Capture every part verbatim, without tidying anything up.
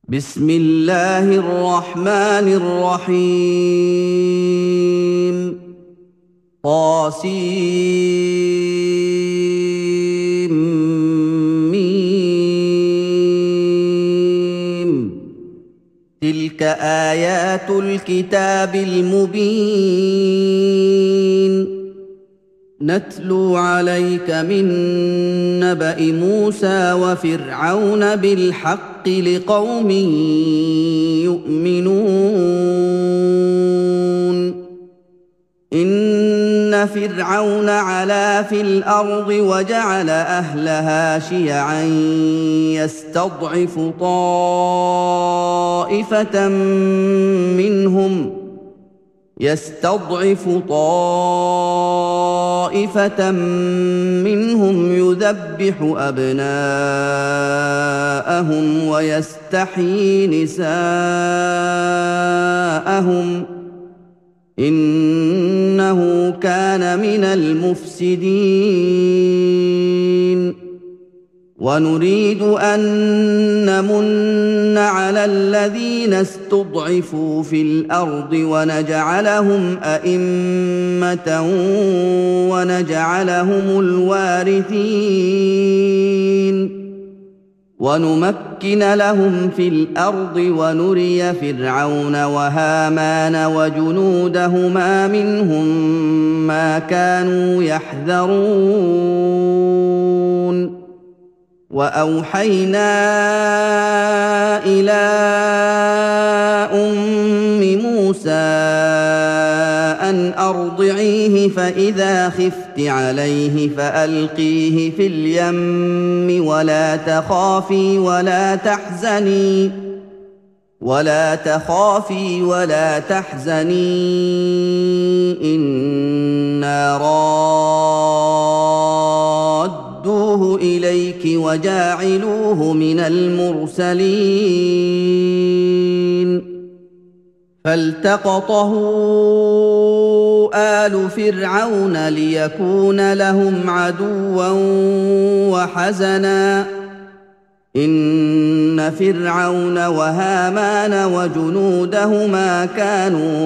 بسم الله الرحمن الرحيم طاسيم ميم تلك آيات الكتاب المبين نتلو عليك من نبأ موسى وفرعون بالحق لقوم يؤمنون إن فرعون علا في الأرض وجعل أهلها شيعا يستضعف طائفة منهم يستضعف طائفة منهم يذبح أبناءهم ويستحيي نساءهم إنه كان من المفسدين ونريد أن نمن على الذين استضعفوا في الأرض ونجعلهم أئمة ونجعلهم الوارثين ونمكن لهم في الأرض ونري فرعون وهامان وجنودهما منهم ما كانوا يحذرون وأوحينا إلى أم موسى أن أرضعيه فإذا خفت عليه فألقيه في اليم ولا تخافي ولا تحزني ولا تخافي ولا تحزني إنا رادوه إليك وجاعلوه من المرسلين فالتقطه آل فرعون ليكون لهم عدوا وحزنا إن فرعون وهامان وجنودهما كانوا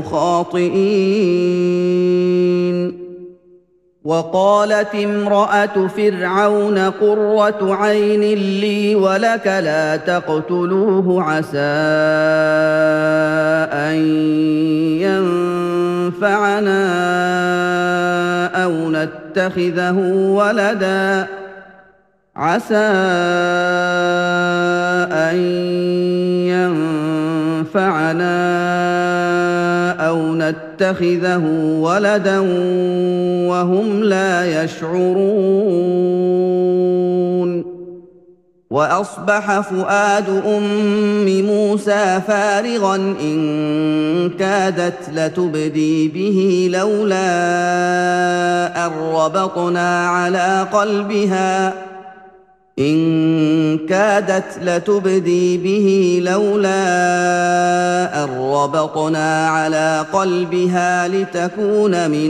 خاطئين وقالت امرأة فرعون قرة عين لي ولك لا تقتلوه عسى أن ينفعنا أو نتخذه ولدا عسى أن ينفعنا أو نتخذه ولدا وهم لا يشعرون وأصبح فؤاد أم موسى فارغا إن كادت لتبدي به لولا أن ربطنا على قلبها إن كادت لتبدي به لولا أن ربطنا على قلبها لتكون من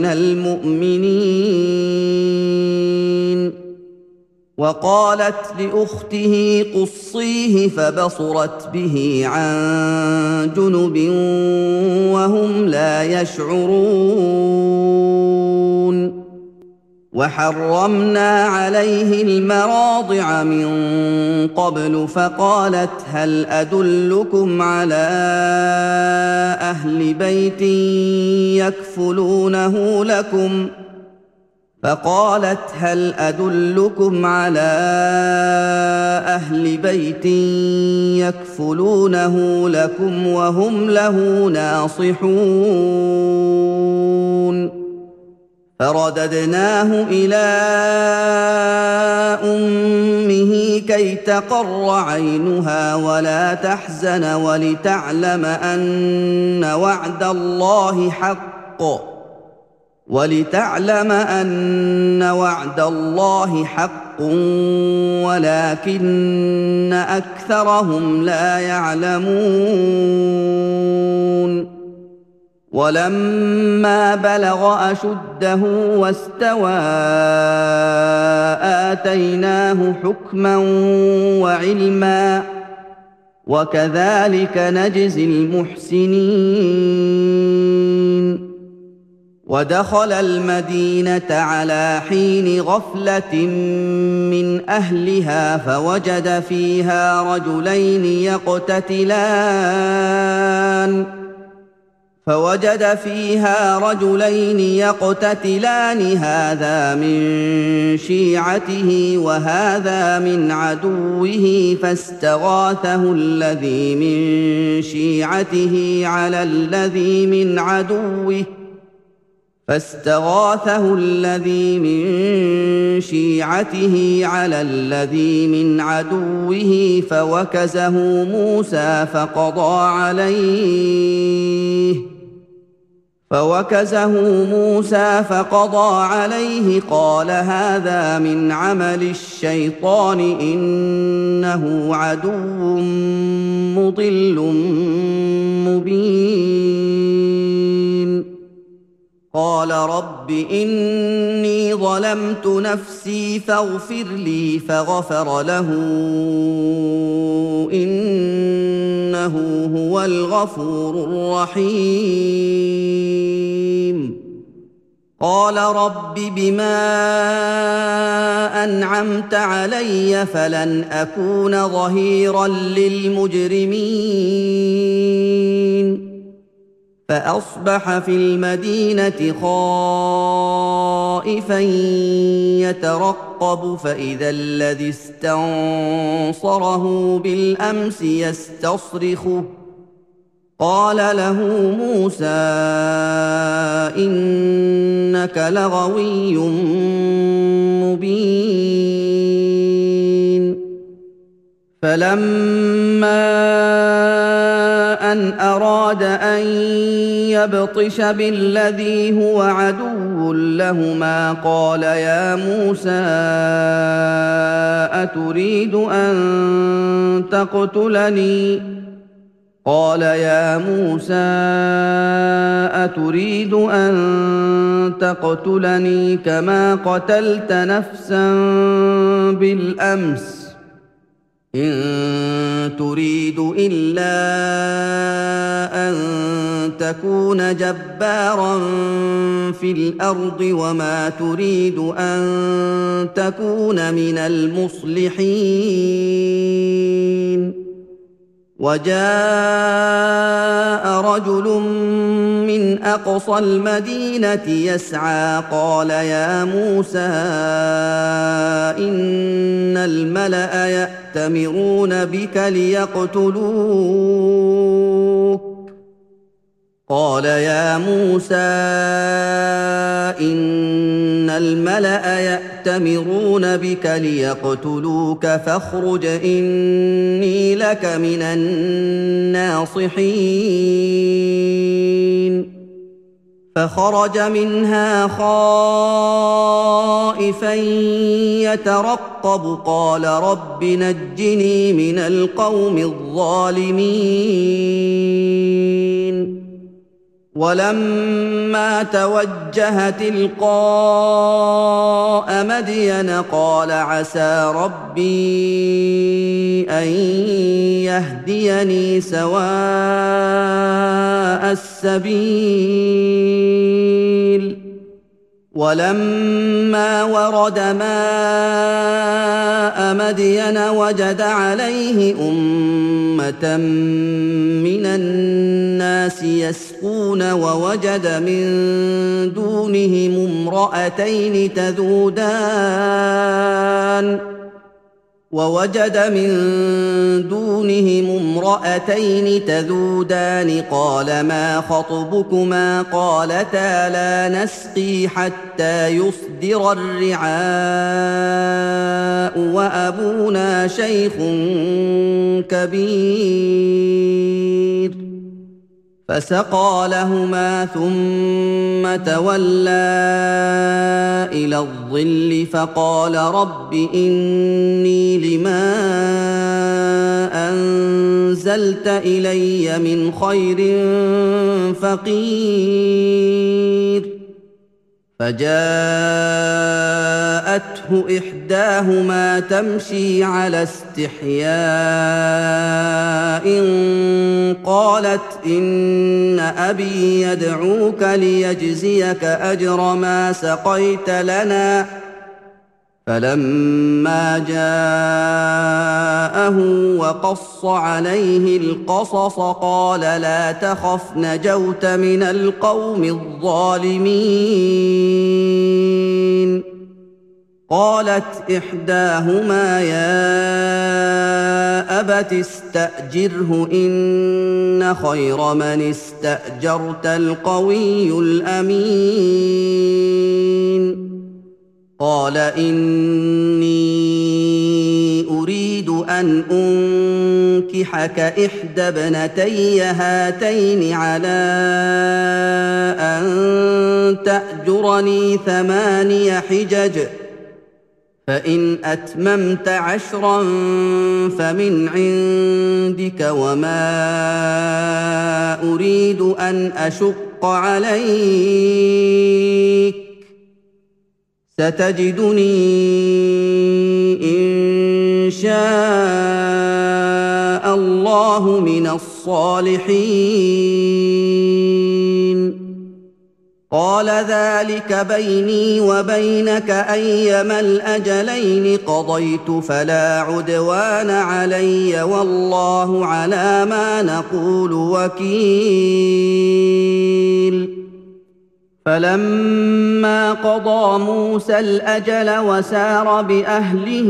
المؤمنين وقالت لأخته قصيه فبصرت به عن جنب وهم لا يشعرون وحرمنا عليه المراضع من قبل فقالت هل أدلكم على أهل بيت يكفلونه لكم فقالت هل أدلكم على أهل بيت يكفلونه لكم وهم له ناصحون فرددناه إلى أمه كي تقر عينها ولا تحزن ولتعلم أن وعد الله حق ولتعلم أن وعد الله حق ولكن أكثرهم لا يعلمون ولما بلغ أشده واستوى آتيناه حكما وعلما وكذلك نجزي المحسنين. ودخل المدينة على حين غفلة من أهلها فوجد فيها رجلين يقتتلان فوجد فيها رجلين يقتتلان هذا من شيعته وهذا من عدوه فاستغاثه الذي من شيعته على الذي من عدوه فاستغاثه الذي من شيعته على الذي من عدوه فوكزه موسى فقضى عليه فوكزه موسى فقضى عليه قال هذا من عمل الشيطان إنه عدو مضل مبين. قال رب إني ظلمت نفسي فاغفر لي فغفر له إنه هو الغفور الرحيم. قال رب بما أنعمت علي فلن أكون ظهيرا للمجرمين. فأصبح في المدينة خائفا يترقب فإذا الذي استنصره بالأمس يستصرخه قال له موسى إنك لغوي مبين. فلما أن أراد أن يبطش بالذي هو عدو لهما قال يا موسى أتريد أن تقتلني قال يا موسى أتريد أن تقتلني كما قتلت نفسا بالأمس إن تريد إلا أن تكون جبارا في الأرض وما تريد أن تكون من المصلحين. وجاء رجل من أقصى المدينة يسعى قال يا موسى إن الملأ يأتمرون بك ليقتلوك قال يا موسى إن الملأ يأتمرون بك ليقتلوك فاخرج إني لك من الناصحين. فخرج منها خائفا يترقب قال رب نجني من القوم الظالمين. ولما توجه تلقاء مدين قال عسى ربي أن يهديني سواء السبيل. ولما ورد ماء مدين وجد عليه أمة من الناس يسقون ووجد من دونهم امرأتين تذودان ووجد من دونهم امرأتين تذودان قال ما خطبكما قالتا لا نسقي حتى يصدر الرعاء وأبونا شيخ كبير. فسقى لهما ثم تولى إلى الظل فقال رب إني لما أنزلت إلي من خير فقير. فجاءته إحداهما تمشي على استحياء قالت إن أبي يدعوك ليجزيك أجر ما سقيت لنا فلما جاءه وقص عليه القصص قال لا تخف نجوت من القوم الظالمين قالت إحداهما يا أبت استأجره إن خير من استأجرت القوي الأمين قال إني أريد أن أنكحك إحدى ابنتي هاتين على أن تأجرني ثماني حجج فإن أتممت عشرا فمن عندك وما أريد أن أشق عليك ستجدني إن شاء الله من الصالحين قال ذلك بيني وبينك أيما الأجلين قضيت فلا عدوان علي والله على ما نقول وكيل فلما قضى موسى الأجل وسار بأهله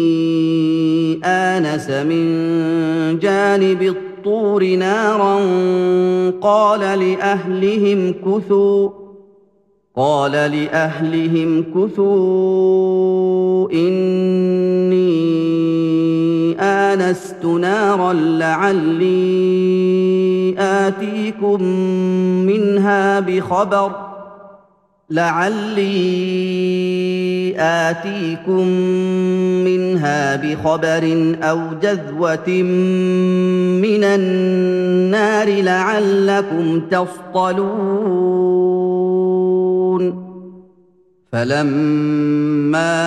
آنس من جانب الطور نارا قال لأهلهم كثوا قال لأهلهم كثوا إني آنست نارا لعلي آتيكم منها بخبر لعلي آتيكم منها بخبر أو جذوة من النار لعلكم تصطلون فلما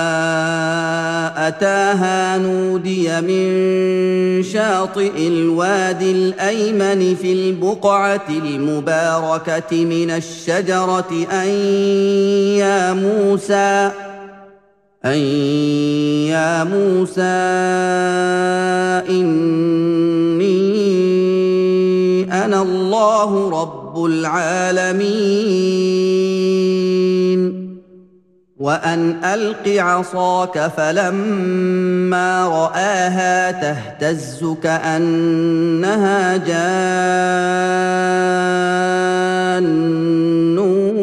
أتاها نودي من شاطئ الوادي الأيمن في البقعة المباركة من الشجرة أن يا موسى أن يا موسى إني أنا الله رب العالمين وأن ألق عصاك فلما رآها تهتز كأنها جان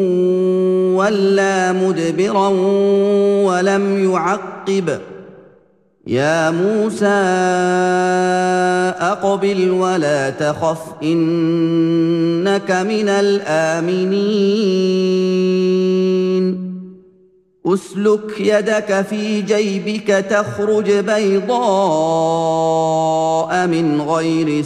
ولا مدبرا ولم يعقب يا موسى أقبل ولا تخف إنك من الآمنين أسلك يدك في جيبك تخرج بيضاء من غير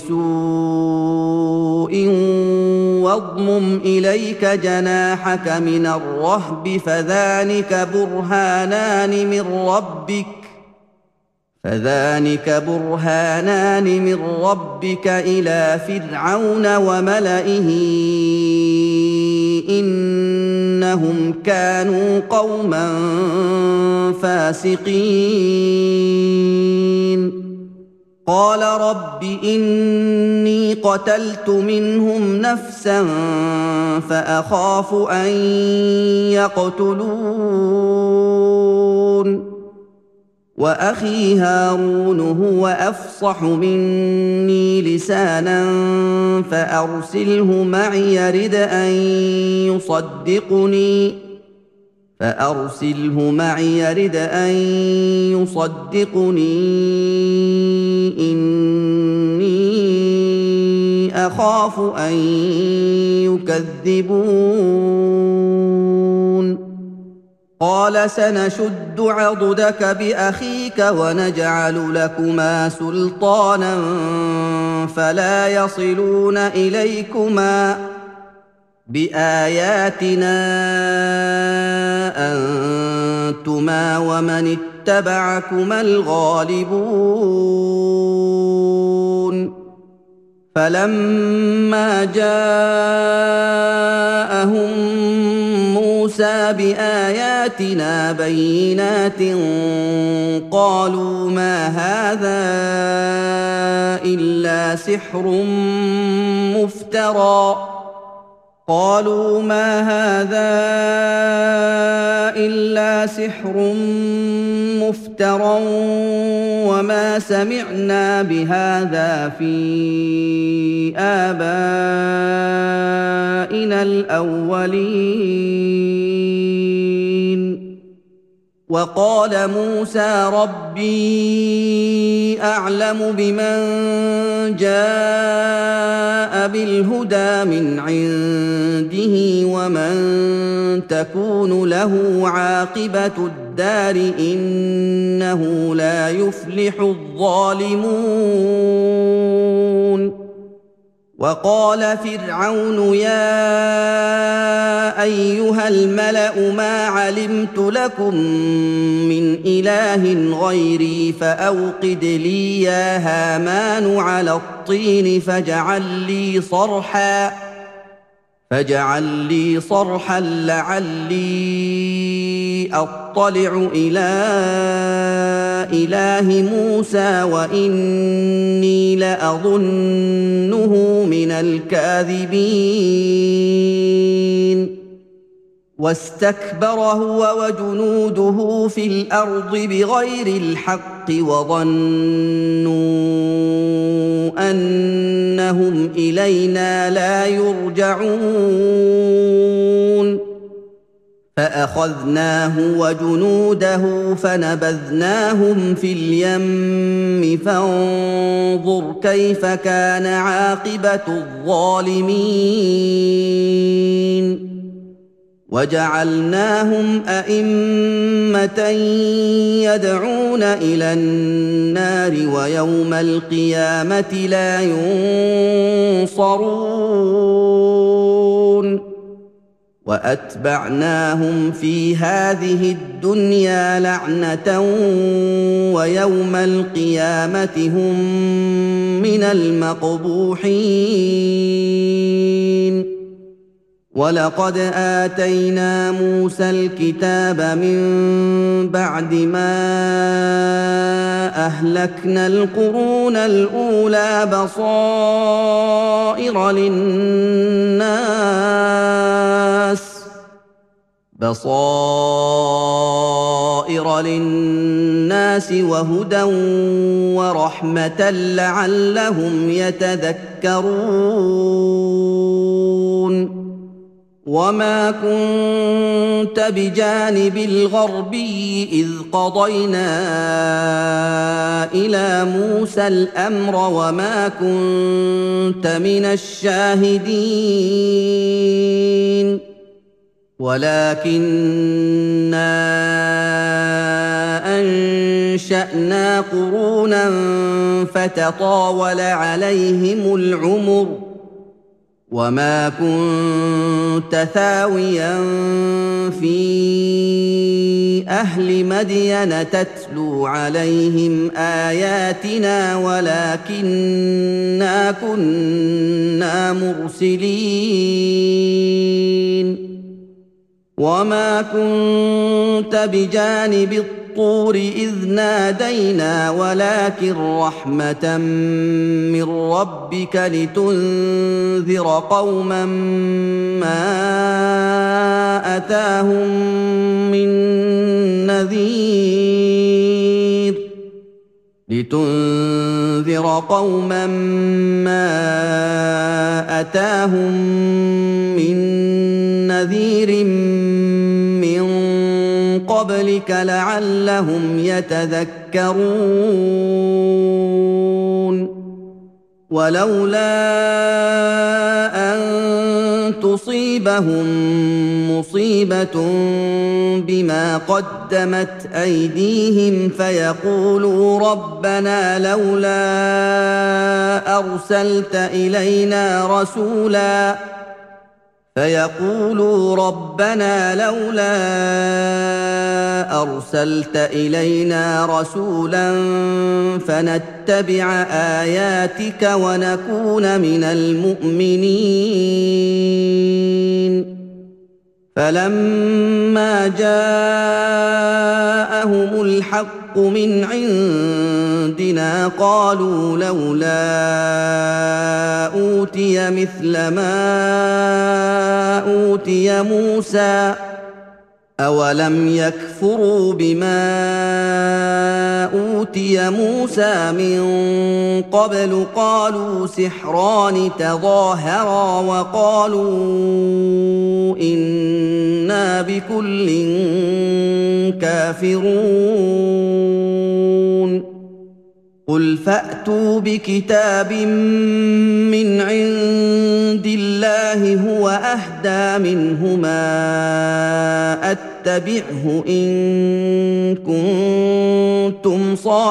سوء واضمم إليك جناحك من الرهب فذلك برهانان من ربك فذلك برهانان من ربك إلى فرعون وملئه إنهم كانوا قوما فاسقين قال رب إني قتلت منهم نفسا فأخاف أن يقتلون وأخي هارون هو أفصح مني لسانا فأرسله معي يرد أن يصدقني فأرسله معي يرد أن يصدقني إني أخاف أن يكذبون قال سنشد عضدك بأخيك ونجعل لكما سلطانا فلا يصلون إليكما بِآيَاتِنَا أَنتُمَا وَمَنِ اتَّبَعَكُمَا الْغَالِبُونَ فَلَمَّا جَاءَهُم مُوسَىٰ بِآيَاتِنَا بَيِّنَاتٍ قَالُوا مَا هَٰذَا إِلَّا سِحْرٌ مُّفْتَرًى قالوا ما هذا إلا سحر مفترى وما سمعنا بهذا في آبائنا الأولين وقال موسى ربي أعلم بمن جاء بالهدى من عنده ومن تكون له عاقبة الدار إنه لا يفلح الظالمون وقال فرعون يا أيها الملأ ما علمت لكم من إله غيري فأوقد لي يا هامان على الطين فاجعل لي صرحا فاجعل لي صرحا لعلي أطلع إلى إله موسى وإني لأظنه من الكاذبين واستكبر هو وجنوده في الأرض بغير الحق وظنوا أنهم إلينا لا يرجعون فأخذناه وجنوده فنبذناهم في اليم فانظر كيف كان عاقبة الظالمين وجعلناهم أئمة يدعون إلى النار ويوم القيامة لا ينصرون وأتبعناهم في هذه الدنيا لعنة ويوم القيامة هم من المقبوحين وَلَقَدْ آتَيْنَا مُوسَى الْكِتَابَ مِن بَعْدِ مَا أَهْلَكْنَا الْقُرُونَ الْأُولَىٰ بَصَائِرَ لِلنَّاسِ بَصَائِرَ لِلنَّاسِ وَهُدًى وَرَحْمَةً لَّعَلَّهُمْ يَتَذَكَّرُونَ وَمَا كُنتَ بِجَانِبِ الْغَرْبِيِّ إِذْ قَضَيْنَا إِلَىٰ مُوسَى الْأَمْرَ وَمَا كُنتَ مِنَ الشَّاهِدِينَ وَلَٰكِنَّا أَنشَأْنَا قُرُونًا فَتَطَاوَلَ عَلَيْهِمُ الْعُمُرُ وَمَا كُنتَ ثَاوِيًا فِي أَهْلِ مَدْيَنَ تَتْلُو عَلَيْهِمْ آيَاتِنَا وَلَٰكِنَّا كُنَّا مُرْسِلِينَ وَمَا كُنتَ بِجَانِبِ الطُّورِ إِذْ نَادَيْنَا وَلَٰكِن رَّحْمَةً مِّن رَّبِّكَ لِتُنذِرَ قَوْمًا مَّا أَتَاهُم مِّن نَّذِيرٍ لِتُنذِرَ قَوْمًا مَّا أَتَاهُم مِّن نَّذِيرٍ مِّن قَبْلِكَ لَعَلَّهُمْ يَتَذَكَّرُونَ وَلَوْلَا أَن تُصِيبَهُم مُّصِيبَةٌ بِمَا قَدَّمَتْ أَيْدِيهِمْ فَيَقُولُوا رَبَّنَا لَوْلَا أَرْسَلْتَ إِلَيْنَا رَسُولًا فيقولوا ربنا لولا أرسلت إلينا رسولا فنتبع آياتك ونكون من المؤمنين فلما جاءهم الحق من عندنا قالوا لولا أوتي مثل ما أوتي موسى أولم يكفروا بما أوتي موسى من قبل قالوا سحران تظاهرا وقالوا إنا بكل كافرون قل فأتوا بكتاب من عند الله هو أهدى منهما أتبعه إن كنتم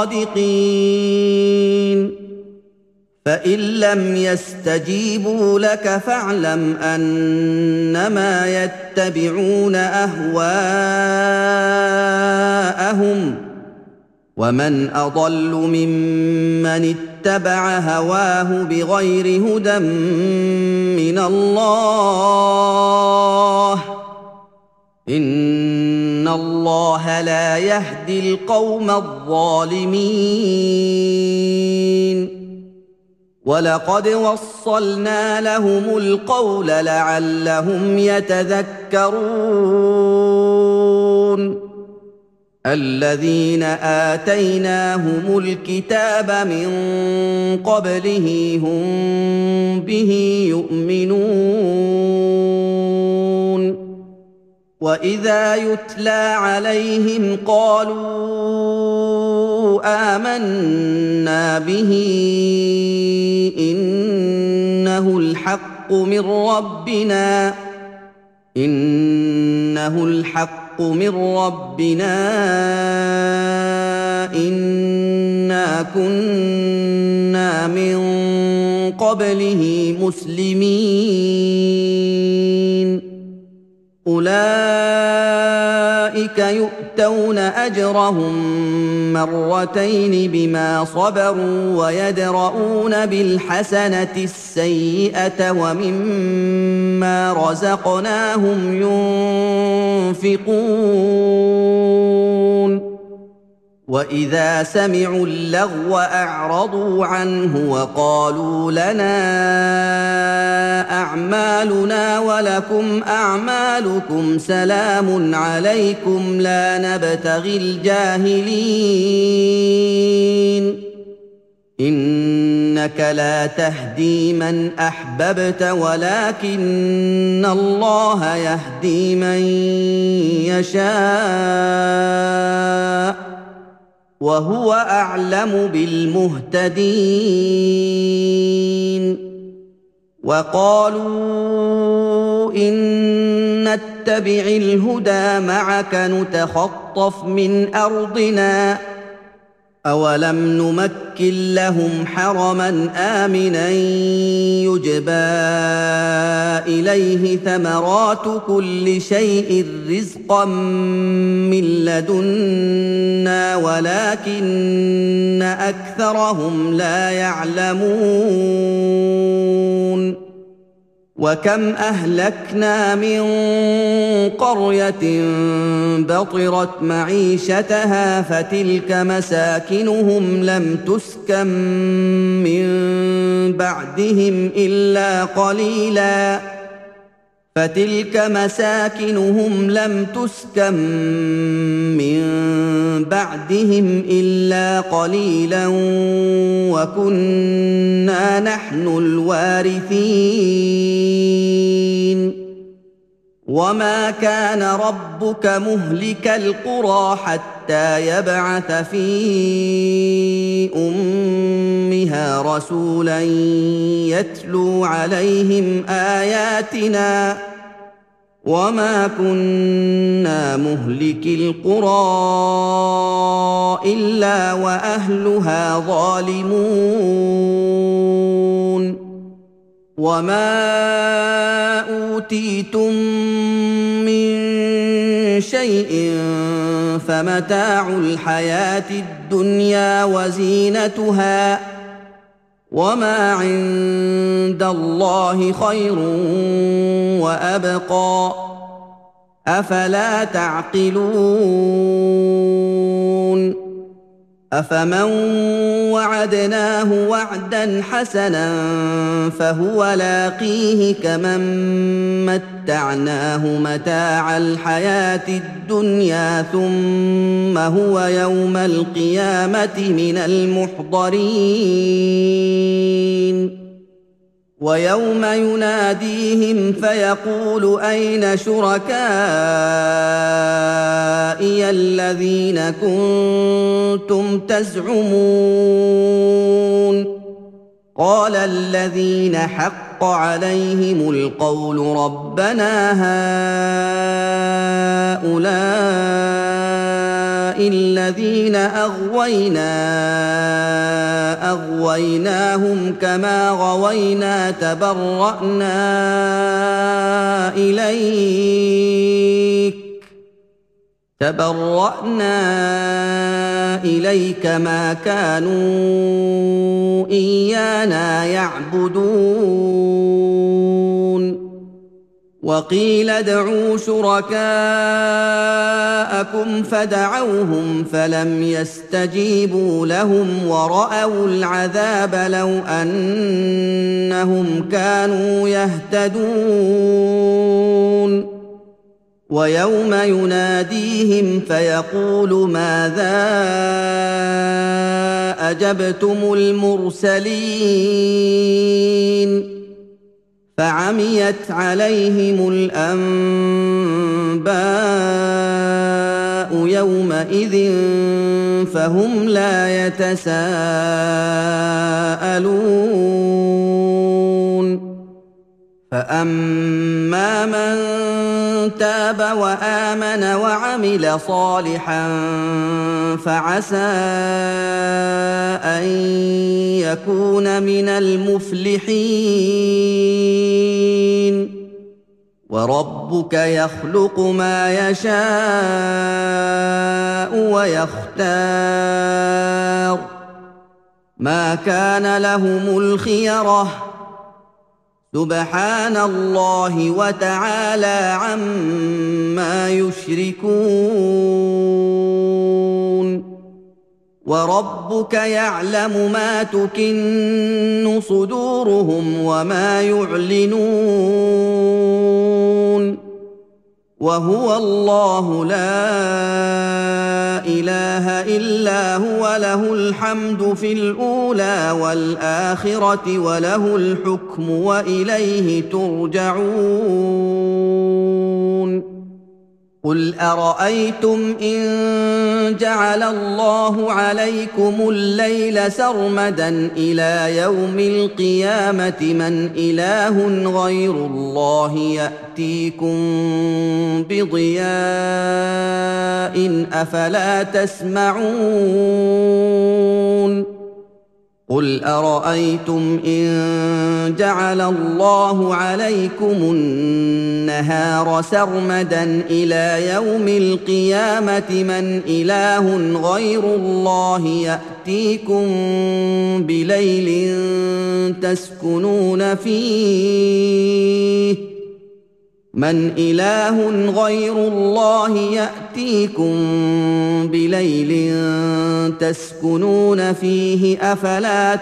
صادقين فإن لم يستجيبوا لك فاعلم أنما يتبعون أهواءهم ومن أضل ممن اتبع هواه بغير هدى من الله إن الله لا يهدي القوم الظالمين ولقد وصلنا لهم القول لعلهم يتذكرون الذين آتيناهم الكتاب من قبله هم به يؤمنون وإذا يتلى عليهم قالوا آمنا به إنه الحق من ربنا إنه الحق من ربنا إنا كنا من قبله مسلمين أولئك يؤتون أجرهم مرتين بما صبروا ويدرؤون بالحسنة السيئة ومما رزقناهم ينفقون وإذا سمعوا اللغو أعرضوا عنه وقالوا لنا أعمالنا ولكم أعمالكم سلام عليكم لا نبتغي الجاهلين إنك لا تهدي من أحببت ولكن الله يهدي من يشاء وهو أعلم بالمهتدين وقالوا إن نتبع الهدى معك نتخطف من أرضنا أولم نمكن لهم حرما آمنا يجبى إليه ثمرات كل شيء رزقا من لدنا ولكن أكثرهم لا يعلمون وكم أهلكنا من قرية بطرت معيشتها فتلك مساكنهم لم تسكن من بعدهم إلا قليلا فتلك مساكنهم لم تسكن من بعدهم إلا قليلا وكنا نحن الوارثين وما كان ربك مهلك القرى حتى يبعث في أمها رسولا يتلو عليهم آياتنا وما كنا مهلك القرى إلا وأهلها ظالمون وما أوتيتم من شيء فمتاع الحياة الدنيا وزينتها وما عند الله خير وأبقى أفلا تعقلون أفمن وعدناه وعدا حسنا فهو لاقيه كمن متعناه متاع الحياة الدنيا ثم هو يوم القيامة من المحضرين ويوم يناديهم فيقول أين شركائي الذين كنتم تزعمون قال الذين حق عليهم القول ربنا هؤلاء الذين أغوينا أغويناهم كما غوينا تبرأنا إليك تبرأنا إليك ما كانوا إيانا يعبدون وقيل ادعوا شركاءكم فدعوهم فلم يستجيبوا لهم ورأوا العذاب لو أنهم كانوا يهتدون ويوم يناديهم فيقول ماذا أجبتم المرسلين فعميت عليهم الأنباء يومئذ فهم لا يتساءلون فأما من تاب وآمن وعمل صالحا فعسى أن يكون من المفلحين وربك يخلق ما يشاء ويختار ما كان لهم الخيرة سبحان الله وتعالى عما يشركون وربك يعلم ما تكن صدورهم وما يعلنون وهو الله لا إله إلا هو له الحمد في الأولى والآخرة وله الحكم وإليه ترجعون قل أرأيتم إن جعل الله عليكم الليل سرمدا إلى يوم القيامة من إله غير الله يأتيكم بضياء أفلا تسمعون قل أرأيتم إن جعل الله عليكم النهار سرمدا إلى يوم القيامة من إله غير الله يأتيكم بليل تسكنون فيه من إله غير الله يأتيكم بليل تسكنون فيه أفلا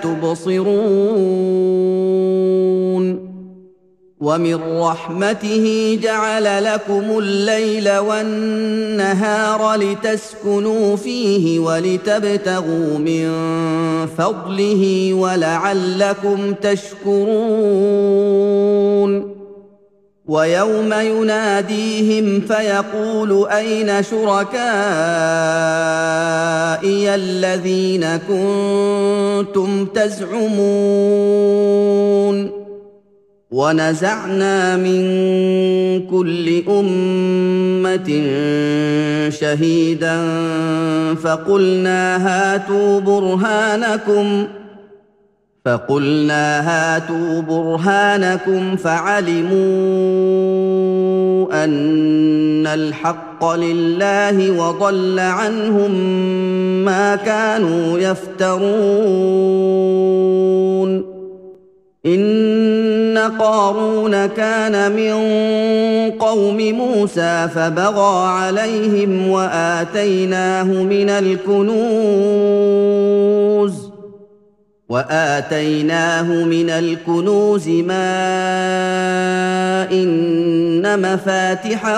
تبصرون ومن رحمته جعل لكم الليل والنهار لتسكنوا فيه ولتبتغوا من فضله ولعلكم تشكرون ويوم يناديهم فيقول أين شركائي الذين كنتم تزعمون ونزعنا من كل أمة شهيدا فقلنا هاتوا برهانكم فقلنا هاتوا برهانكم فعلموا أن الحق لله وضل عنهم ما كانوا يفترون إن قارون كان من قوم موسى فبغى عليهم وآتيناه من الكنوز وآتيناه من الكنوز ما إن مفاتحه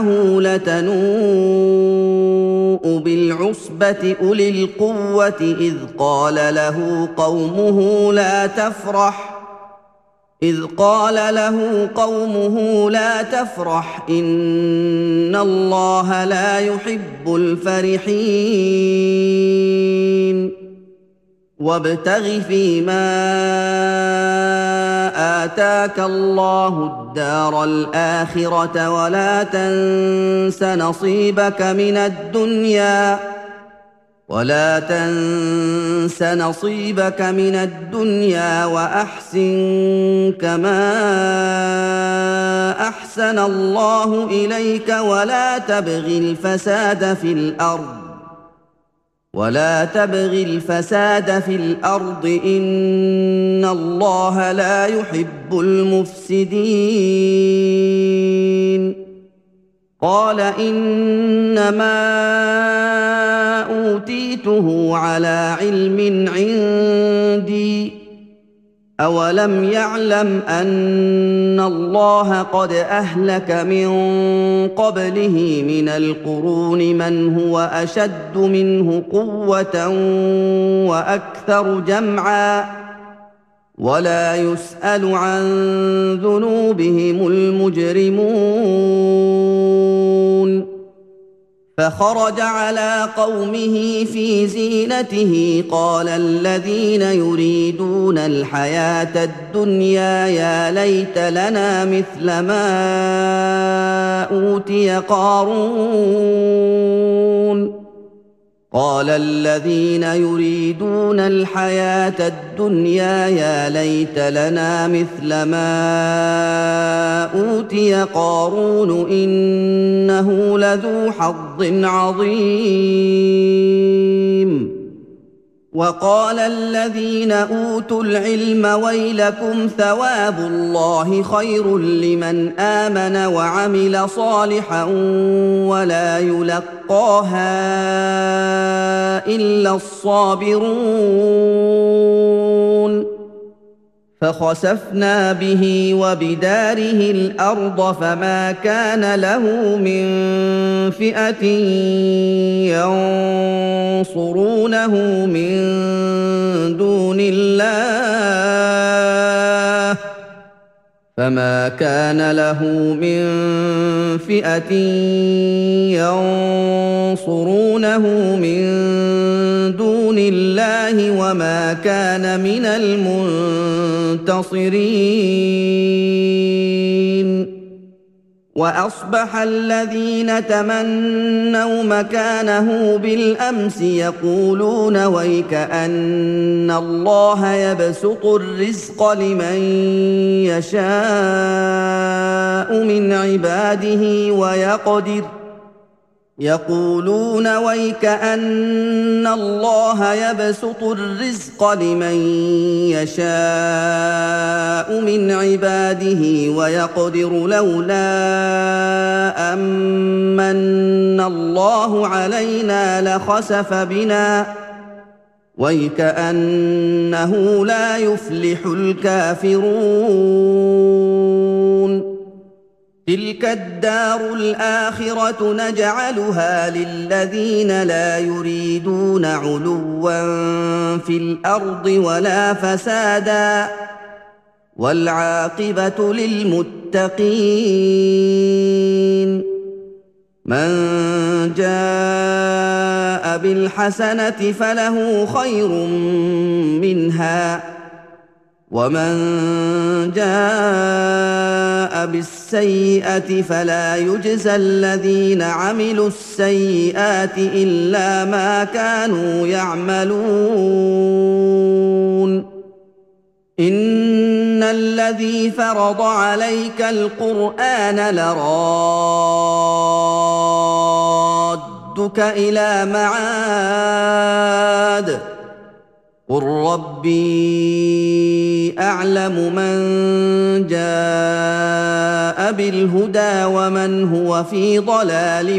لتنوء بالعصبة أولي القوة إذ قال له قومه لا تفرح إذ قال له قومه لا تفرح إن الله لا يحب الفرحين وابتغ فيما آتاك الله الدار الآخرة ولا تنس نصيبك من الدنيا ولا تنس نصيبك من الدنيا وأحسن كما أحسن الله إليك ولا تبغ الفساد في الأرض ولا تبغ الفساد في الأرض إن الله لا يحب المفسدين قال إنما أوتيته على علم عندي أولم يعلم أن الله قد أهلك من قبله من القرون من هو أشد منه قوة وأكثر جمعا ولا يسأل عن ذنوبهم المجرمون فخرج على قومه في زينته قال الذين يريدون الحياة الدنيا يا ليت لنا مثل ما أوتي قارون قال الذين يريدون الحياة الدنيا يا ليت لنا مثل ما أوتي قارون إنه لذو حظ عظيم وقال الذين أوتوا العلم ويلكم ثواب الله خير لمن آمن وعمل صالحا ولا يلقاها إلا الصابرون فخسفنا به وبداره الأرض فما كان له من فئة ينصرونه من دون الله فما كان له من فئة ينصرونه من دون الله وما كان من المنتصرين وأصبح الذين تمنوا مكانه بالأمس يقولون ويكأن الله يبسط الرزق لمن يشاء من عباده ويقدر يقولون ويكأن الله يبسط الرزق لمن يشاء من عباده ويقدر لولا أمن الله علينا لخسف بنا ويكأنه لا يفلح الكافرون تلك الدار الآخرة نجعلها للذين لا يريدون علوا في الأرض ولا فسادا والعاقبة للمتقين من جاء بالحسنة فله خير منها ومن جاء بالسيئة فلا يجزى الذين عملوا السيئات إلا ما كانوا يعملون إن الذي فرض عليك القرآن لرادك إلى معاد قل ربي أعلم من جاء بالهدى ومن هو في ضلال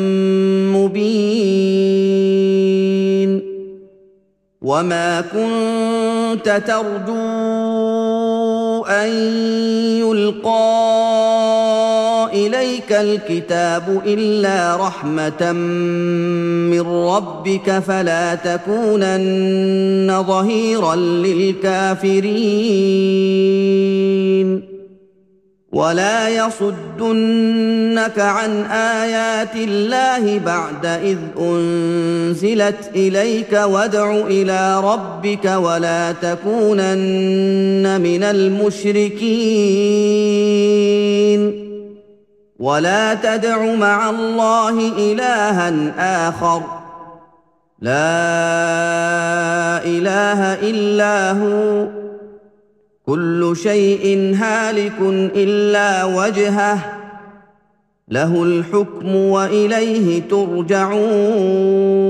مبين وما كنت ترجو أن يلقى إليك الكتاب إلا رحمة من ربك فلا تكونن ظهيرا للكافرين ولا يصدنك عن آيات الله بعد إذ أنزلت إليك وادع إلى ربك ولا تكونن من المشركين ولا تدع مع الله إلها آخر لا إله إلا هو كل شيء هالك إلا وجهه له الحكم وإليه ترجعون